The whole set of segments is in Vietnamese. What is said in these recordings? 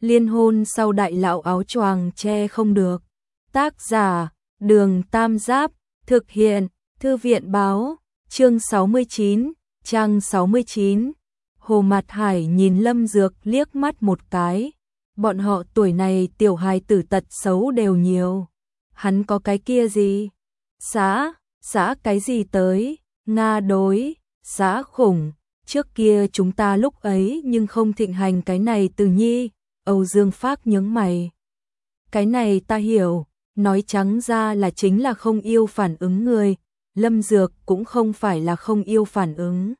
Liên hôn sau đại lão áo choàng che không được. Tác giả, Đường Tam Giáp, thực hiện, Thư viện báo, chương 69, trang 69. Hồ Mạt Hải nhìn Lâm Dược liếc mắt một cái. Bọn họ tuổi này tiểu hài tử tật xấu đều nhiều. Hắn có cái kia gì? Xã cái gì tới? Nga đối, xã khủng. Trước kia chúng ta lúc ấy nhưng không thịnh hành cái này từ nhi. Âu Dương Phác nhướng mày. Cái này ta hiểu, nói trắng ra là chính là không yêu phản ứng người. Lâm Dược cũng không phải là không yêu phản ứng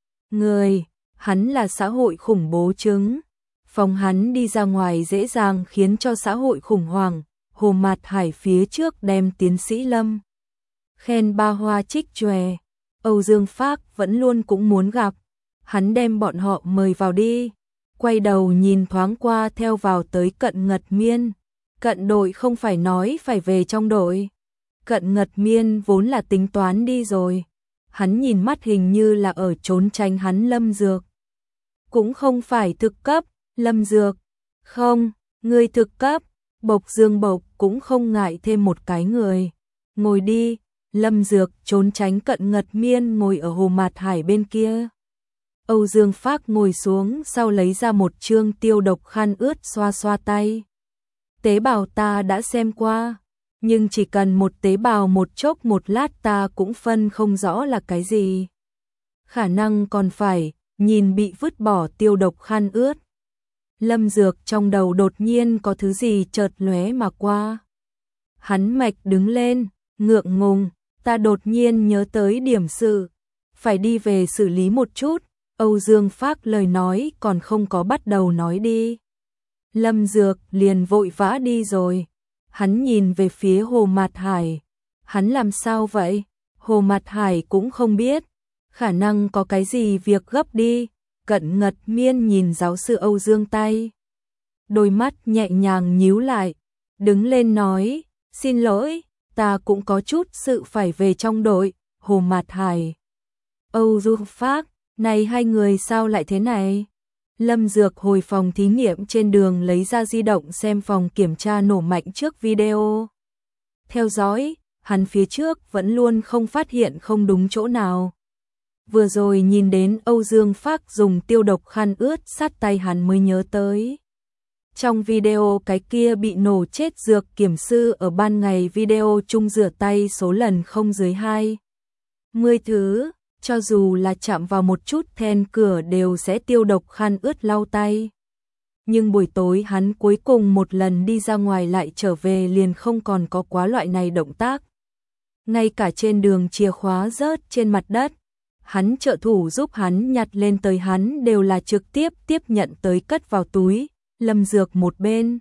người, hắn là xã hội khủng bố chứng. Phòng hắn đi ra ngoài dễ dàng khiến cho xã hội khủng hoảng. Hồ Mạt Hải phía trước đem tiến sĩ Lâm khen ba hoa trích chòe. Âu Dương Phác vẫn luôn cũng muốn gặp. Hắn đem bọn họ mời vào đi. Quay đầu nhìn thoáng qua theo vào tới Cận Ngật Miên. Cận đội không phải nói phải về trong đội. Cận Ngật Miên vốn là tính toán đi rồi. Hắn nhìn mắt hình như là ở trốn tránh hắn Lâm Dược. Cũng không phải thực cấp, Lâm Dược. Không, người thực cấp. Bộc Dương Bộc cũng không ngại thêm một cái người. Ngồi đi. Lâm Dược trốn tránh Cận Ngật Miên ngồi ở Hồ Mạt Hải bên kia. Âu Dương Phác ngồi xuống sau lấy ra một chương tiêu độc khăn ướt xoa xoa tay. Tế bào ta đã xem qua, nhưng chỉ cần một tế bào một chốc một lát ta cũng phân không rõ là cái gì. Khả năng còn phải nhìn bị vứt bỏ tiêu độc khăn ướt. Lâm Dược trong đầu đột nhiên có thứ gì chợt lóe mà qua. Hắn mạch đứng lên, ngượng ngùng, ta đột nhiên nhớ tới điểm sự, phải đi về xử lý một chút. Âu Dương Phác lời nói còn không có bắt đầu nói đi. Lâm Dược liền vội vã đi rồi. Hắn nhìn về phía Hồ Mạt Hải. Hắn làm sao vậy? Hồ Mạt Hải cũng không biết. Khả năng có cái gì việc gấp đi. Cận Ngật Miên nhìn giáo sư Âu Dương tay. Đôi mắt nhẹ nhàng nhíu lại. Đứng lên nói, xin lỗi, ta cũng có chút sự phải về trong đội. Hồ Mạt Hải. Âu Dương Phác. Này hai người sao lại thế này? Lâm Dược hồi phòng thí nghiệm trên đường lấy ra di động xem phòng kiểm tra nổ mạnh trước video. Theo dõi, hắn phía trước vẫn luôn không phát hiện không đúng chỗ nào. Vừa rồi nhìn đến Âu Dương Phác dùng tiêu độc khăn ướt sát tay hắn mới nhớ tới. Trong video cái kia bị nổ chết dược kiểm sư ở ban ngày video chung rửa tay số lần không dưới 20 thứ. Cho dù là chạm vào một chút then cửa đều sẽ tiêu độc khăn ướt lau tay. Nhưng buổi tối hắn cuối cùng một lần đi ra ngoài lại trở về liền không còn có quá loại này động tác. Ngay cả trên đường chìa khóa rớt trên mặt đất, hắn trợ thủ giúp hắn nhặt lên tới hắn đều là trực tiếp tiếp nhận tới cất vào túi. Lâm Dược một bên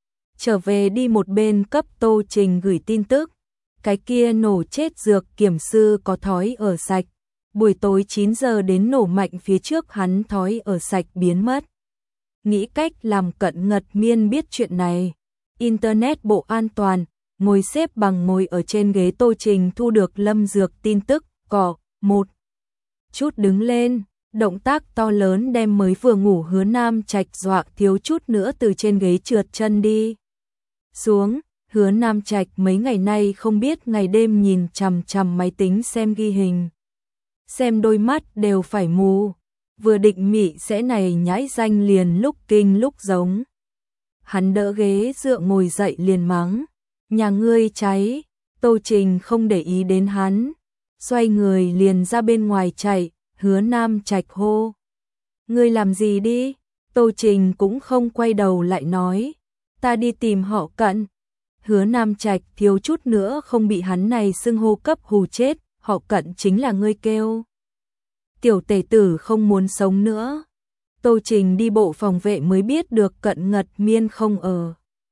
trở về đi một bên cấp Tô Trình gửi tin tức. Cái kia nổ chết dược kiểm sư có thói ở sạch. Buổi tối 9 giờ đến nổ mạnh phía trước hắn thói ở sạch biến mất. Nghĩ cách làm Cận Ngật Miên biết chuyện này. Internet bộ an toàn, ngồi xếp bằng ngồi ở trên ghế Tô Trình thu được Lâm Dược tin tức, cỏ, một chút đứng lên, động tác to lớn đem mới vừa ngủ Hứa Nam Trạch dọa thiếu chút nữa từ trên ghế trượt chân đi xuống. Hứa Nam Trạch mấy ngày nay không biết ngày đêm nhìn chằm chằm máy tính xem ghi hình. Xem đôi mắt đều phải mù, vừa định mị sẽ này nhãi danh liền lúc kinh lúc giống. Hắn đỡ ghế dựa ngồi dậy liền mắng, nhà ngươi cháy. Tô Trình không để ý đến hắn, xoay người liền ra bên ngoài chạy. Hứa Nam Trạch hô, ngươi làm gì đi? Tô Trình cũng không quay đầu lại nói, ta đi tìm họ Cận. Hứa Nam Trạch thiếu chút nữa không bị hắn này xưng hô cấp hù chết. Họ Cận chính là ngươi kêu tiểu tể tử không muốn sống nữa. Tô Trình đi bộ phòng vệ mới biết được Cận Ngật Miên không ở.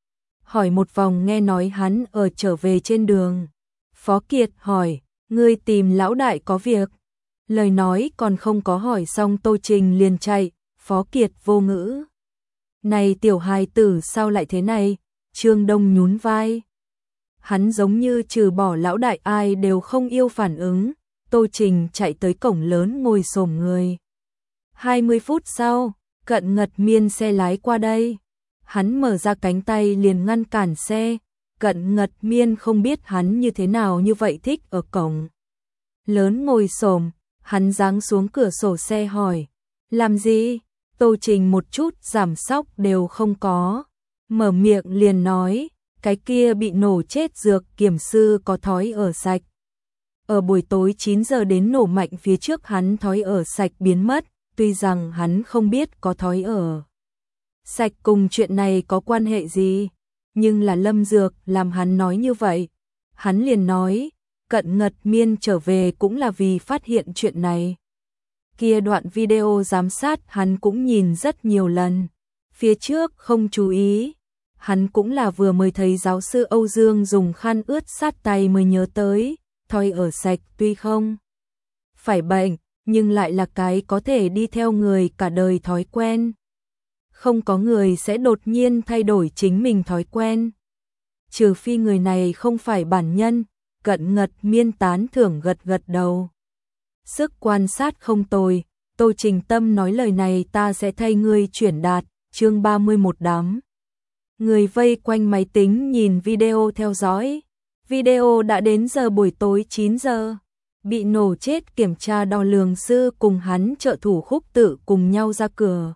Hỏi một vòng nghe nói hắn ở trở về trên đường. Phó Kiệt hỏi, ngươi tìm lão đại có việc. Lời nói còn không có hỏi xong Tô Trình liền chạy. Phó Kiệt vô ngữ. Này tiểu hài tử sao lại thế này? Trương Đông nhún vai. Hắn giống như trừ bỏ lão đại ai đều không yêu phản ứng. Tô Trình chạy tới cổng lớn ngồi xổm người. 20 phút sau, Cận Ngật Miên xe lái qua đây. Hắn mở ra cánh tay liền ngăn cản xe, Cận Ngật Miên không biết hắn như thế nào như vậy thích ở cổng lớn ngồi xổm, hắn giáng xuống cửa sổ xe hỏi, làm gì? Tô Trình một chút giảm sóc đều không có, mở miệng liền nói, cái kia bị nổ chết dược kiểm sư có thói ở sạch. Ở buổi tối 9 giờ đến nổ mạnh phía trước hắn thói ở sạch biến mất, tuy rằng hắn không biết có thói ở sạch cùng chuyện này có quan hệ gì, nhưng là Lâm Dược làm hắn nói như vậy. Hắn liền nói, Cận Ngật Miên trở về cũng là vì phát hiện chuyện này. Kia đoạn video giám sát hắn cũng nhìn rất nhiều lần, phía trước không chú ý. Hắn cũng là vừa mới thấy giáo sư Âu Dương dùng khăn ướt sát tay mới nhớ tới, thói ở sạch tuy không phải bệnh, nhưng lại là cái có thể đi theo người cả đời thói quen. Không có người sẽ đột nhiên thay đổi chính mình thói quen. Trừ phi người này không phải bản nhân, Cận Ngật Miên tán thưởng gật gật đầu. Sức quan sát không tồi, Tô Trình Tâm nói lời này ta sẽ thay ngươi chuyển đạt, chương 31 đám. Người vây quanh máy tính nhìn video theo dõi. Video đã đến giờ buổi tối 9 giờ. Bị nổ chết kiểm tra đo lường sư cùng hắn trợ thủ Khúc Tự cùng nhau ra cửa.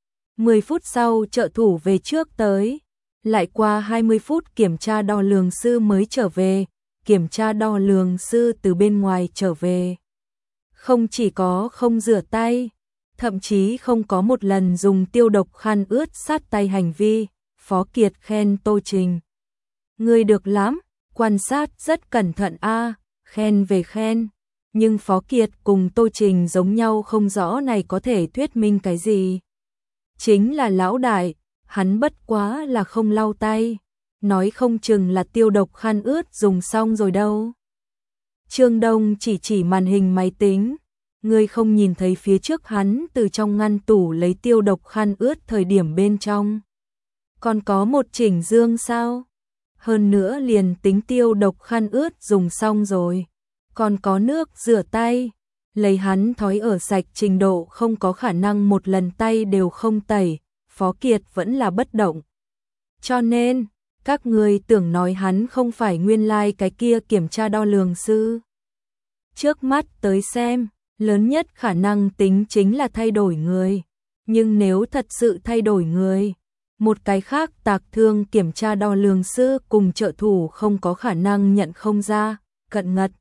10 phút sau trợ thủ về trước tới. Lại qua 20 phút kiểm tra đo lường sư mới trở về. Kiểm tra đo lường sư từ bên ngoài trở về. Không chỉ có không rửa tay, thậm chí không có một lần dùng tiêu độc khăn ướt sát tay hành vi. Phó Kiệt khen Tô Trình. Ngươi được lắm, quan sát rất cẩn thận a, khen về khen. Nhưng Phó Kiệt cùng Tô Trình giống nhau không rõ này có thể thuyết minh cái gì. Chính là lão đại, hắn bất quá là không lau tay, nói không chừng là tiêu độc khăn ướt dùng xong rồi đâu. Trương Đông chỉ màn hình máy tính, ngươi không nhìn thấy phía trước hắn từ trong ngăn tủ lấy tiêu độc khăn ướt thời điểm bên trong. Còn có một chỉnh dương sao? Hơn nữa liền tính tiêu độc khăn ướt dùng xong rồi. Còn có nước rửa tay. Lấy hắn thói ở sạch trình độ không có khả năng một lần tay đều không tẩy. Phó Kiệt vẫn là bất động. Cho nên, các người tưởng nói hắn không phải nguyên lai cái kia kiểm tra đo lường sư. Trước mắt tới xem, lớn nhất khả năng tính chính là thay đổi người. Nhưng nếu thật sự thay đổi người, một cái khác tạc thương kiểm tra đo lường sư cùng trợ thủ không có khả năng nhận không ra. Cận Ngật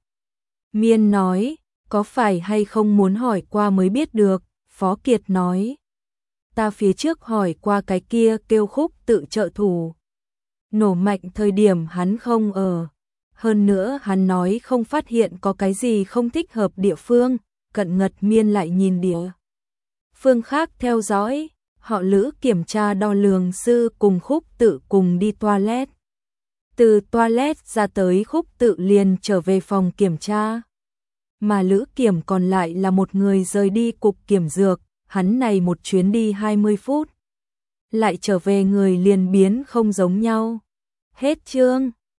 Miên nói, có phải hay không muốn hỏi qua mới biết được. Phó Kiệt nói, ta phía trước hỏi qua cái kia kêu Khúc Tự trợ thủ. Nổ mạnh thời điểm hắn không ở. Hơn nữa hắn nói không phát hiện có cái gì không thích hợp địa phương. Cận Ngật Miên lại nhìn địa phương khác theo dõi. Họ Lữ kiểm tra đo lường sư cùng Khúc Tự cùng đi toilet. Từ toilet ra tới Khúc Tự liền trở về phòng kiểm tra. Mà Lữ Kiểm còn lại là một người rời đi cục kiểm dược, hắn này một chuyến đi 20 phút. Lại trở về người liền biến không giống nhau. Hết chương.